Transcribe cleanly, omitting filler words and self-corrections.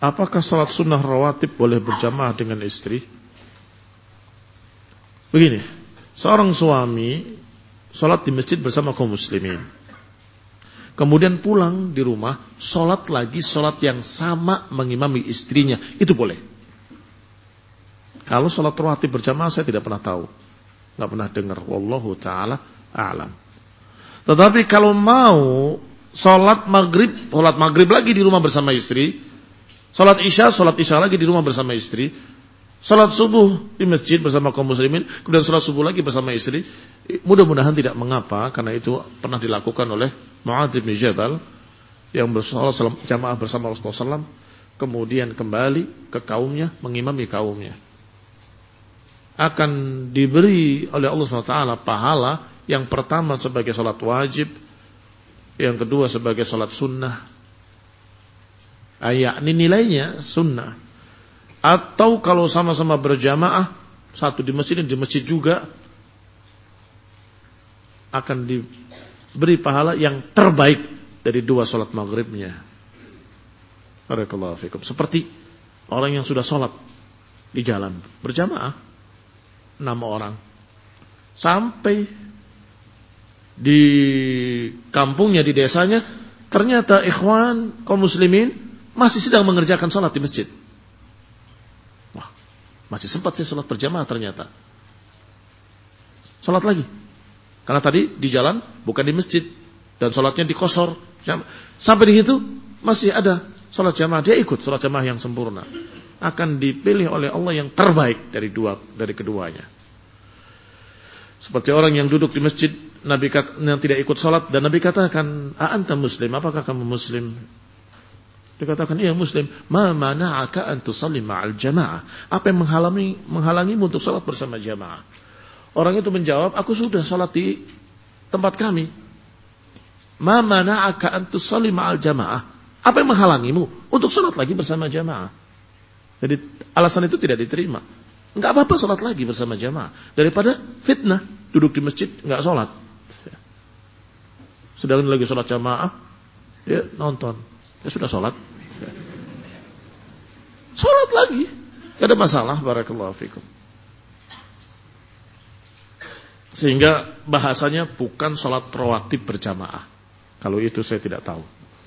apakah salat sunnah rawatib boleh berjamaah dengan istri? Begini, seorang suami salat di masjid bersama kaum muslimin, kemudian pulang di rumah, salat lagi salat yang sama mengimami istrinya, itu boleh. Kalau salat rawatib berjamaah saya tidak pernah tahu, nggak pernah dengar. Wallahu taala a'lam. Tetapi kalau mau salat maghrib lagi di rumah bersama istri, salat isya lagi di rumah bersama istri, salat subuh di masjid bersama kaum muslimin, kemudian salat subuh lagi bersama istri, mudah-mudahan tidak mengapa, karena itu pernah dilakukan oleh Mu'adz bin Jabal yang bersalat jamaah bersama Rasulullah SAW, kemudian kembali ke kaumnya mengimami kaumnya. Akan diberi oleh Allah SWT pahala yang pertama sebagai salat wajib, yang kedua sebagai salat sunnah. Ini nilainya sunnah. Atau kalau sama-sama berjamaah, satu di masjid dan di masjid juga, akan diberi pahala yang terbaik dari dua salat maghribnya. Barakallahu fikum. Seperti orang yang sudah salat di jalan berjamaah 6 orang, sampai di kampungnya, di desanya, ternyata ikhwan kaum muslimin masih sedang mengerjakan salat di masjid. Wah, masih sempat saya salat berjamaah ternyata. Salat lagi. Karena tadi di jalan, bukan di masjid, dan salatnya dikosor. Sampai di situ masih ada salat jamaah, dia ikut salat jamaah yang sempurna. Akan dipilih oleh Allah yang terbaik dari keduanya. Seperti orang yang duduk di masjid, Nabi yang tidak ikut salat, dan Nabi katakan, "A'anta muslim? Apakah kamu muslim?" Dikatakan, "Iya muslim." "Ma mana'aka an tusalli ma'al jamaah?" Apa yang menghalangimu untuk salat bersama jamaah? Orang itu menjawab, "Aku sudah salat di tempat kami." "Ma mana'aka an tusalli ma'al jamaah?" Apa yang menghalangimu untuk salat lagi bersama jamaah? Jadi alasan itu tidak diterima. Enggak apa-apa salat lagi bersama jamaah daripada fitnah duduk di masjid enggak salat. Sedangkan lagi salat jamaah, dia nonton. Dia sudah salat. Salat lagi. Enggak ada masalah, barakallahu fikum. Sehingga bahasanya bukan salat rawatib berjamaah. Kalau itu saya tidak tahu.